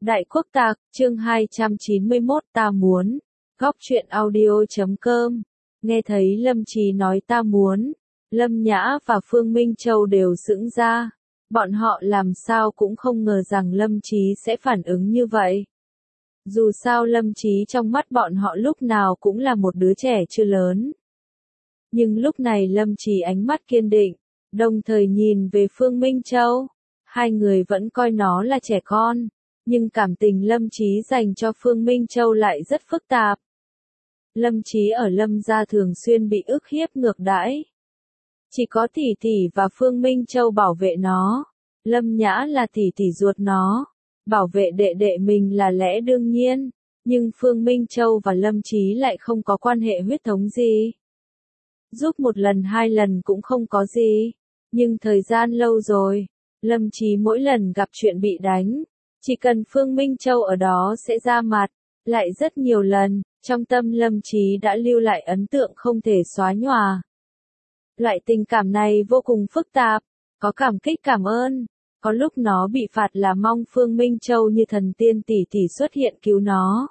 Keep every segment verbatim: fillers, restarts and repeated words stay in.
Đại Quốc Tạc, chương hai trăm chín mươi mốt ta muốn. Góc truyện audio chấm com. Nghe thấy Lâm Chí nói ta muốn, Lâm Nhã và Phương Minh Châu đều sững ra. Bọn họ làm sao cũng không ngờ rằng Lâm Chí sẽ phản ứng như vậy. Dù sao Lâm Chí trong mắt bọn họ lúc nào cũng là một đứa trẻ chưa lớn. Nhưng lúc này Lâm Chí ánh mắt kiên định, đồng thời nhìn về Phương Minh Châu. Hai người vẫn coi nó là trẻ con, nhưng cảm tình Lâm Chí dành cho Phương Minh Châu lại rất phức tạp. Lâm Chí ở Lâm gia thường xuyên bị ức hiếp ngược đãi. Chỉ có tỷ tỷ và Phương Minh Châu bảo vệ nó. Lâm Nhã là tỷ tỷ ruột nó, bảo vệ đệ đệ mình là lẽ đương nhiên, nhưng Phương Minh Châu và Lâm Chí lại không có quan hệ huyết thống gì. Giúp một lần hai lần cũng không có gì, nhưng thời gian lâu rồi, Lâm Chí mỗi lần gặp chuyện bị đánh, chỉ cần Phương Minh Châu ở đó sẽ ra mặt, lại rất nhiều lần, trong tâm Lâm Chí đã lưu lại ấn tượng không thể xóa nhòa. Loại tình cảm này vô cùng phức tạp, có cảm kích cảm ơn, có lúc nó bị phạt là mong Phương Minh Châu như thần tiên tỷ tỷ xuất hiện cứu nó.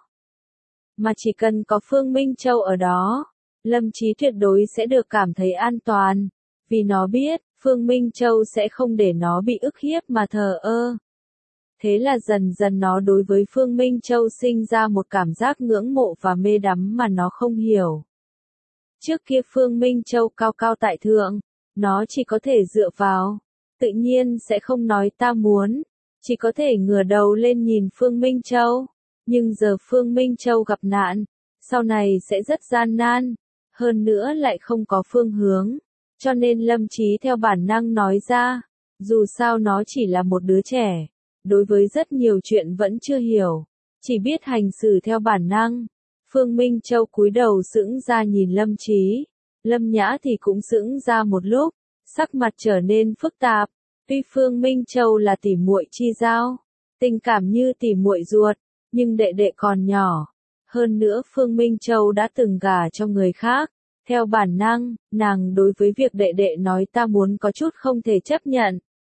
Mà chỉ cần có Phương Minh Châu ở đó, Lâm Chí tuyệt đối sẽ được cảm thấy an toàn, vì nó biết, Phương Minh Châu sẽ không để nó bị ức hiếp mà thờ ơ. Thế là dần dần nó đối với Phương Minh Châu sinh ra một cảm giác ngưỡng mộ và mê đắm mà nó không hiểu. Trước kia Phương Minh Châu cao cao tại thượng, nó chỉ có thể dựa vào, tự nhiên sẽ không nói ta muốn, chỉ có thể ngửa đầu lên nhìn Phương Minh Châu. Nhưng giờ Phương Minh Châu gặp nạn, sau này sẽ rất gian nan, hơn nữa lại không có phương hướng, cho nên Lâm Chí theo bản năng nói ra, dù sao nó chỉ là một đứa trẻ, đối với rất nhiều chuyện vẫn chưa hiểu, chỉ biết hành xử theo bản năng. Phương Minh Châu cúi đầu sững ra nhìn Lâm Chí, Lâm Nhã thì cũng sững ra một lúc, sắc mặt trở nên phức tạp. Tuy Phương Minh Châu là tỉ muội chi giao, tình cảm như tỉ muội ruột, nhưng đệ đệ còn nhỏ. Hơn nữa Phương Minh Châu đã từng gả cho người khác, theo bản năng, nàng đối với việc đệ đệ nói ta muốn có chút không thể chấp nhận.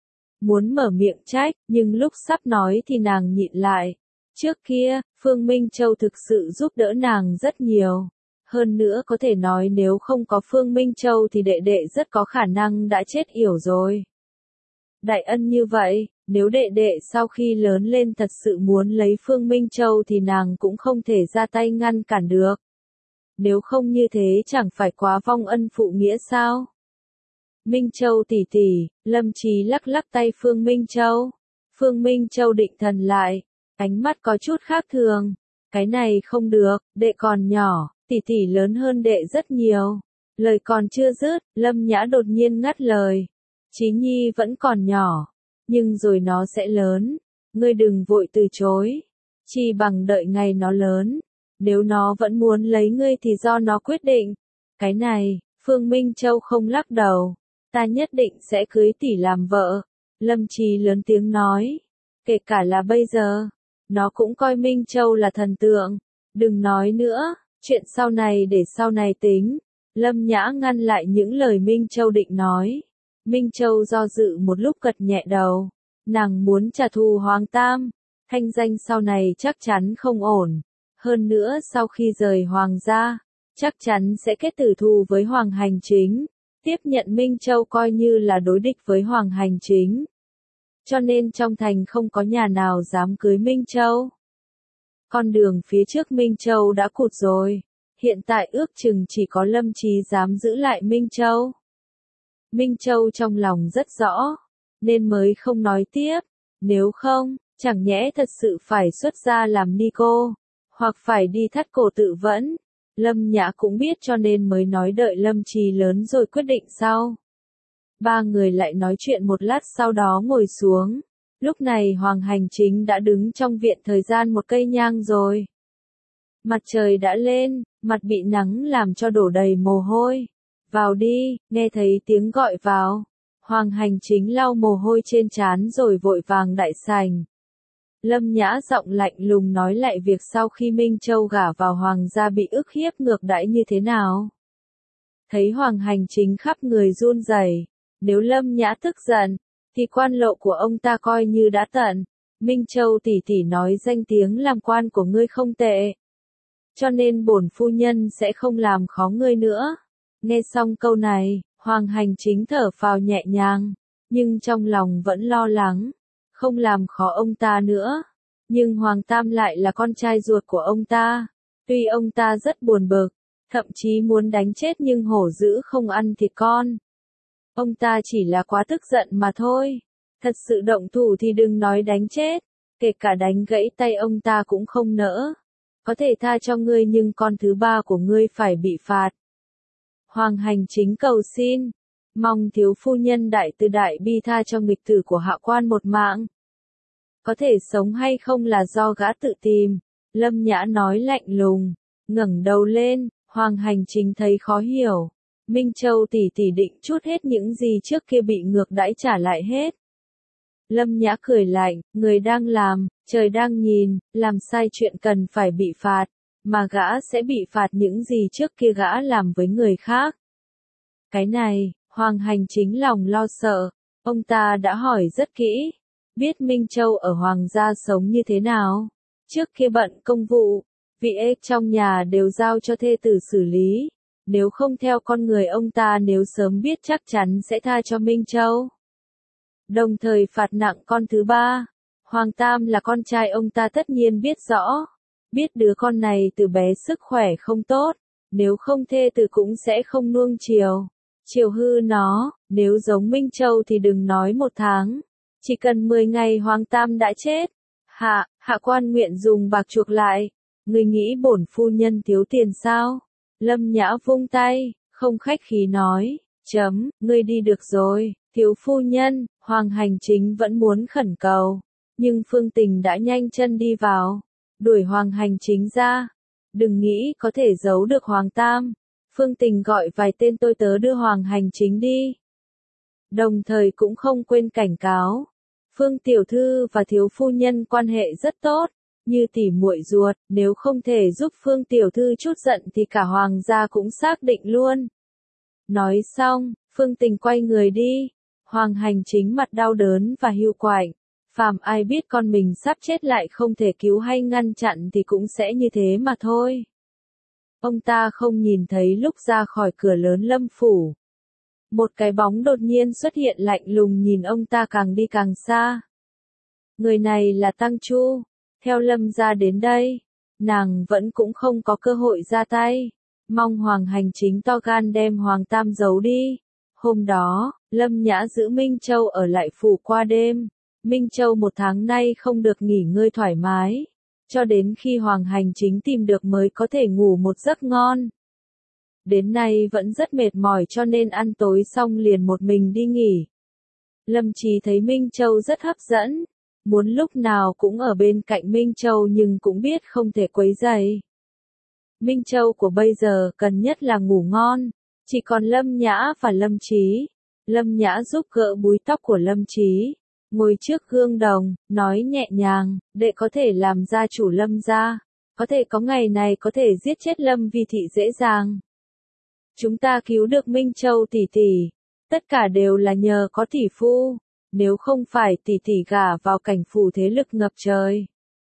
Muốn mở miệng trách, nhưng lúc sắp nói thì nàng nhịn lại. Trước kia, Phương Minh Châu thực sự giúp đỡ nàng rất nhiều. Hơn nữa có thể nói nếu không có Phương Minh Châu thì đệ đệ rất có khả năng đã chết yểu rồi. Đại ân như vậy, nếu đệ đệ sau khi lớn lên thật sự muốn lấy Phương Minh Châu thì nàng cũng không thể ra tay ngăn cản được. Nếu không như thế chẳng phải quá vong ân phụ nghĩa sao? Minh Châu tỷ tỷ, Lâm Chí lắc lắc tay Phương Minh Châu. Phương Minh Châu định thần lại, ánh mắt có chút khác thường. Cái này không được, đệ còn nhỏ, tỷ tỷ lớn hơn đệ rất nhiều. Lời còn chưa dứt, Lâm Nhã đột nhiên ngắt lời. Chí Nhi vẫn còn nhỏ, nhưng rồi nó sẽ lớn. Ngươi đừng vội từ chối. Chỉ bằng đợi ngày nó lớn. Nếu nó vẫn muốn lấy ngươi thì do nó quyết định. Cái này, Phương Minh Châu không lắc đầu. Ta nhất định sẽ cưới tỷ làm vợ. Lâm Chí lớn tiếng nói. Kể cả là bây giờ, nó cũng coi Minh Châu là thần tượng. Đừng nói nữa, chuyện sau này để sau này tính. Lâm Nhã ngăn lại những lời Minh Châu định nói. Minh Châu do dự một lúc gật nhẹ đầu. Nàng muốn trả thù Hoàng Tam. Thanh danh sau này chắc chắn không ổn. Hơn nữa sau khi rời Hoàng gia, chắc chắn sẽ kết tử thù với Hoàng Hành Chính. Tiếp nhận Minh Châu coi như là đối địch với Hoàng Hành Chính. Cho nên trong thành không có nhà nào dám cưới Minh Châu. Con đường phía trước Minh Châu đã cụt rồi. Hiện tại ước chừng chỉ có Lâm Chí dám giữ lại Minh Châu. Minh Châu trong lòng rất rõ, nên mới không nói tiếp. Nếu không, chẳng nhẽ thật sự phải xuất gia làm ni cô, hoặc phải đi thắt cổ tự vẫn. Lâm Nhã cũng biết cho nên mới nói đợi Lâm Chí lớn rồi quyết định sau. Ba người lại nói chuyện một lát sau đó ngồi xuống. Lúc này Hoàng Hành Chính đã đứng trong viện thời gian một cây nhang rồi. Mặt trời đã lên, mặt bị nắng làm cho đổ đầy mồ hôi. Vào đi, nghe thấy tiếng gọi vào. Hoàng Hành Chính lau mồ hôi trên trán rồi vội vàng đại sảnh. Lâm Nhã giọng lạnh lùng nói lại việc sau khi Minh Châu gả vào Hoàng gia bị ức hiếp ngược đãi như thế nào. Thấy Hoàng Hành Chính khắp người run rẩy, nếu Lâm Nhã tức giận, thì quan lộ của ông ta coi như đã tận. Minh Châu tỷ tỷ nói danh tiếng làm quan của ngươi không tệ. Cho nên bổn phu nhân sẽ không làm khó ngươi nữa. Nghe xong câu này, Hoàng Hành Chính thở phào nhẹ nhàng, nhưng trong lòng vẫn lo lắng, không làm khó ông ta nữa. Nhưng Hoàng Tam lại là con trai ruột của ông ta. Tuy ông ta rất buồn bực, thậm chí muốn đánh chết nhưng hổ dữ không ăn thịt con. Ông ta chỉ là quá tức giận mà thôi. Thật sự động thủ thì đừng nói đánh chết, kể cả đánh gãy tay ông ta cũng không nỡ. Có thể tha cho ngươi nhưng con thứ ba của ngươi phải bị phạt. Hoàng Hành Chính cầu xin, mong thiếu phu nhân đại từ đại bi tha cho nghịch tử của hạ quan một mạng. Có thể sống hay không là do gã tự tìm, Lâm Nhã nói lạnh lùng, ngẩng đầu lên, Hoàng Hành Chính thấy khó hiểu. Minh Châu tỷ tỷ định chút hết những gì trước kia bị ngược đãi trả lại hết. Lâm Nhã cười lạnh, người đang làm, trời đang nhìn, làm sai chuyện cần phải bị phạt, mà gã sẽ bị phạt những gì trước kia gã làm với người khác. Cái này, Hoàng Hành Chính lòng lo sợ, ông ta đã hỏi rất kỹ, biết Minh Châu ở Hoàng gia sống như thế nào. Trước kia bận công vụ, vị ếch trong nhà đều giao cho thê tử xử lý, nếu không theo con người ông ta nếu sớm biết chắc chắn sẽ tha cho Minh Châu. Đồng thời phạt nặng con thứ ba. Hoàng Tam là con trai ông ta tất nhiên biết rõ. Biết đứa con này từ bé sức khỏe không tốt. Nếu không thê tử cũng sẽ không nuông chiều. Chiều hư nó, nếu giống Minh Châu thì đừng nói một tháng. Chỉ cần mười ngày Hoàng Tam đã chết. Hạ, hạ quan nguyện dùng bạc chuộc lại. Người nghĩ bổn phu nhân thiếu tiền sao? Lâm Nhã vung tay, không khách khí nói. Chấm, ngươi đi được rồi. Thiếu phu nhân, Hoàng Hành Chính vẫn muốn khẩn cầu, nhưng Phương Tình đã nhanh chân đi vào, đuổi Hoàng Hành Chính ra. Đừng nghĩ có thể giấu được Hoàng Tam. Phương Tình gọi vài tên tôi tớ đưa Hoàng Hành Chính đi. Đồng thời cũng không quên cảnh cáo, Phương tiểu thư và thiếu phu nhân quan hệ rất tốt, như tỉ muội ruột, nếu không thể giúp Phương tiểu thư chút giận thì cả Hoàng gia cũng xác định luôn. Nói xong, Phương Tình quay người đi. Hoàng Hành Chính mặt đau đớn và hiu quạnh, phàm ai biết con mình sắp chết lại không thể cứu hay ngăn chặn thì cũng sẽ như thế mà thôi. Ông ta không nhìn thấy lúc ra khỏi cửa lớn Lâm phủ. Một cái bóng đột nhiên xuất hiện lạnh lùng nhìn ông ta càng đi càng xa. Người này là Tăng Chu, theo Lâm gia đến đây, nàng vẫn cũng không có cơ hội ra tay, mong Hoàng Hành Chính to gan đem Hoàng Tam giấu đi. Hôm đó, Lâm Nhã giữ Minh Châu ở lại phủ qua đêm. Minh Châu một tháng nay không được nghỉ ngơi thoải mái, cho đến khi Hoàng Hành Chính tìm được mới có thể ngủ một giấc ngon. Đến nay vẫn rất mệt mỏi cho nên ăn tối xong liền một mình đi nghỉ. Lâm Chí thấy Minh Châu rất hấp dẫn, muốn lúc nào cũng ở bên cạnh Minh Châu nhưng cũng biết không thể quấy rầy. Minh Châu của bây giờ cần nhất là ngủ ngon. Chỉ còn Lâm Nhã và Lâm Chí. Lâm Nhã giúp gỡ búi tóc của Lâm Chí, ngồi trước gương đồng, nói nhẹ nhàng, đệ có thể làm gia chủ Lâm gia, có thể có ngày này có thể giết chết Lâm Vi thị dễ dàng. Chúng ta cứu được Minh Châu tỷ tỷ, tất cả đều là nhờ có tỷ phu, nếu không phải tỷ tỷ gả vào cảnh phủ thế lực ngập trời.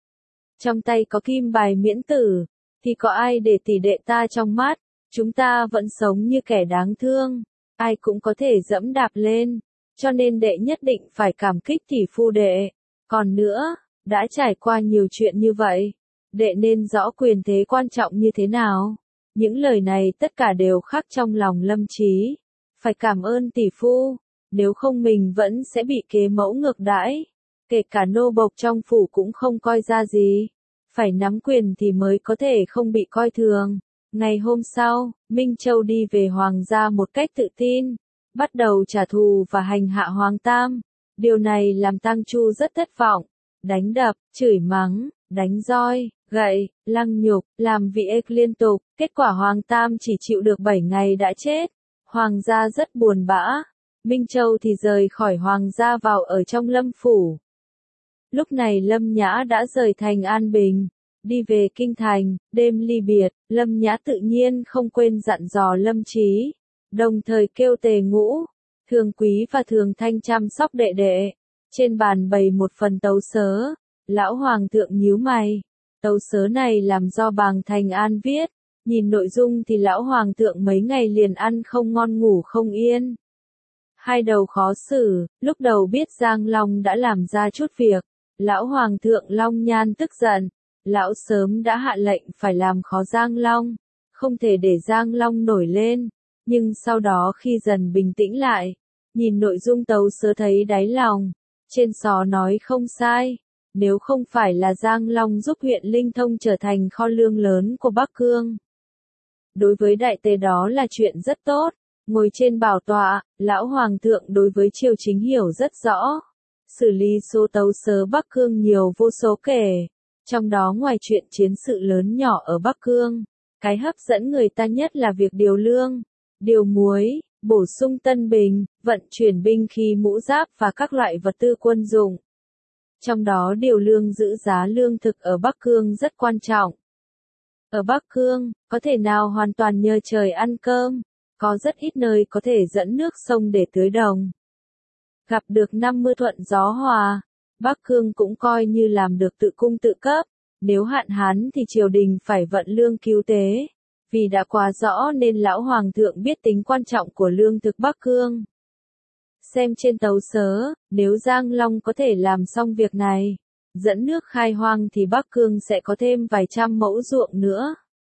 Trong tay có kim bài miễn tử, thì có ai để tỷ đệ ta trong mắt. Chúng ta vẫn sống như kẻ đáng thương, ai cũng có thể dẫm đạp lên, cho nên đệ nhất định phải cảm kích tỷ phu đệ. Còn nữa, đã trải qua nhiều chuyện như vậy, đệ nên rõ quyền thế quan trọng như thế nào. Những lời này tất cả đều khắc trong lòng Lâm Chí, phải cảm ơn tỷ phu, nếu không mình vẫn sẽ bị kế mẫu ngược đãi, kể cả nô bộc trong phủ cũng không coi ra gì, phải nắm quyền thì mới có thể không bị coi thường. Ngày hôm sau, Minh Châu đi về Hoàng gia một cách tự tin, bắt đầu trả thù và hành hạ Hoàng Tam. Điều này làm Tăng Chu rất thất vọng, đánh đập, chửi mắng, đánh roi, gậy, lăng nhục, làm vị ếch liên tục. Kết quả Hoàng Tam chỉ chịu được bảy ngày đã chết. Hoàng gia rất buồn bã. Minh Châu thì rời khỏi Hoàng gia vào ở trong Lâm phủ. Lúc này Lâm Nhã đã rời thành An Bình, đi về kinh thành. Đêm ly biệt, Lâm Nhã tự nhiên không quên dặn dò Lâm Chí, đồng thời kêu Tề Ngũ, Thường Quý và Thường Thanh chăm sóc đệ đệ. Trên bàn bày một phần tấu sớ, Lão Hoàng thượng nhíu mày. Tấu sớ này làm do Bàng Thành An viết. Nhìn nội dung thì Lão Hoàng thượng mấy ngày liền ăn không ngon ngủ không yên. Hai đầu khó xử, lúc đầu biết Giang Long đã làm ra chút việc. Lão Hoàng thượng Long Nhan tức giận. Lão sớm đã hạ lệnh phải làm khó Giang Long. Không thể để Giang Long nổi lên. Nhưng sau đó khi dần bình tĩnh lại, nhìn nội dung tấu sớ thấy đáy lòng. Trên só nói không sai. Nếu không phải là Giang Long giúp huyện Linh Thông trở thành kho lương lớn của Bắc Cương. Đối với đại tề đó là chuyện rất tốt. Ngồi trên bảo tọa, Lão Hoàng thượng đối với triều chính hiểu rất rõ. Xử lý số tấu sớ Bắc Cương nhiều vô số kể. Trong đó ngoài chuyện chiến sự lớn nhỏ ở Bắc Cương, cái hấp dẫn người ta nhất là việc điều lương, điều muối, bổ sung tân binh, vận chuyển binh khí mũ giáp và các loại vật tư quân dụng. Trong đó điều lương giữ giá lương thực ở Bắc Cương rất quan trọng. Ở Bắc Cương, có thể nào hoàn toàn nhờ trời ăn cơm, có rất ít nơi có thể dẫn nước sông để tưới đồng. Gặp được năm mưa thuận gió hòa, Bắc Cương cũng coi như làm được tự cung tự cấp. Nếu hạn hán thì triều đình phải vận lương cứu tế. Vì đã quá rõ nên Lão Hoàng thượng biết tính quan trọng của lương thực Bắc Cương. Xem trên tấu sớ, nếu Giang Long có thể làm xong việc này, dẫn nước khai hoang thì Bắc Cương sẽ có thêm vài trăm mẫu ruộng nữa.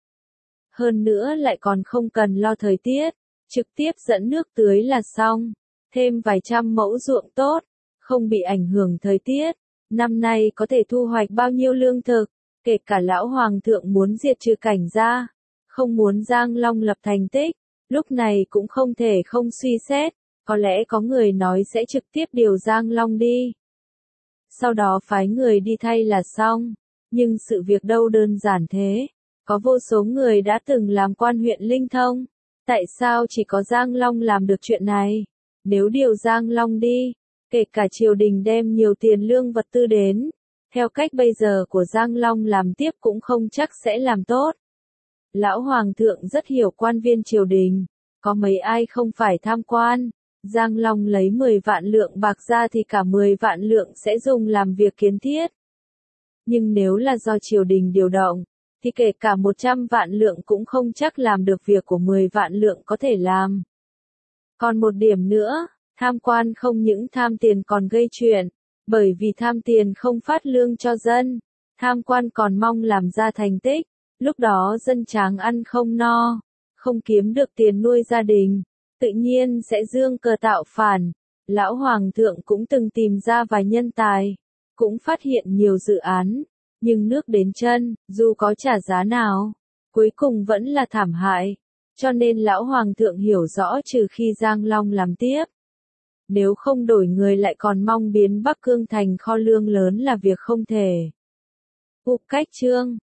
Hơn nữa lại còn không cần lo thời tiết, trực tiếp dẫn nước tưới là xong. Thêm vài trăm mẫu ruộng tốt, không bị ảnh hưởng thời tiết. Năm nay có thể thu hoạch bao nhiêu lương thực, kể cả Lão Hoàng thượng muốn diệt trừ Cảnh Gia, không muốn Giang Long lập thành tích, lúc này cũng không thể không suy xét. Có lẽ có người nói sẽ trực tiếp điều Giang Long đi. Sau đó phái người đi thay là xong. Nhưng sự việc đâu đơn giản thế. Có vô số người đã từng làm quan huyện Linh Thông. Tại sao chỉ có Giang Long làm được chuyện này? Nếu điều Giang Long đi, kể cả triều đình đem nhiều tiền lương vật tư đến, theo cách bây giờ của Giang Long làm tiếp cũng không chắc sẽ làm tốt. Lão Hoàng thượng rất hiểu quan viên triều đình. Có mấy ai không phải tham quan. Giang Long lấy mười vạn lượng bạc ra thì cả mười vạn lượng sẽ dùng làm việc kiến thiết. Nhưng nếu là do triều đình điều động, thì kể cả một trăm vạn lượng cũng không chắc làm được việc của mười vạn lượng có thể làm. Còn một điểm nữa, tham quan không những tham tiền còn gây chuyện, bởi vì tham tiền không phát lương cho dân, tham quan còn mong làm ra thành tích, lúc đó dân tráng ăn không no, không kiếm được tiền nuôi gia đình. Tự nhiên sẽ dương cờ tạo phản. Lão Hoàng thượng cũng từng tìm ra vài nhân tài, cũng phát hiện nhiều dự án, nhưng nước đến chân, dù có trả giá nào, cuối cùng vẫn là thảm hại. Cho nên Lão Hoàng thượng hiểu rõ trừ khi Giang Long làm tiếp. Nếu không đổi người lại còn mong biến Bắc Cương thành kho lương lớn là việc không thể. Ục cách chương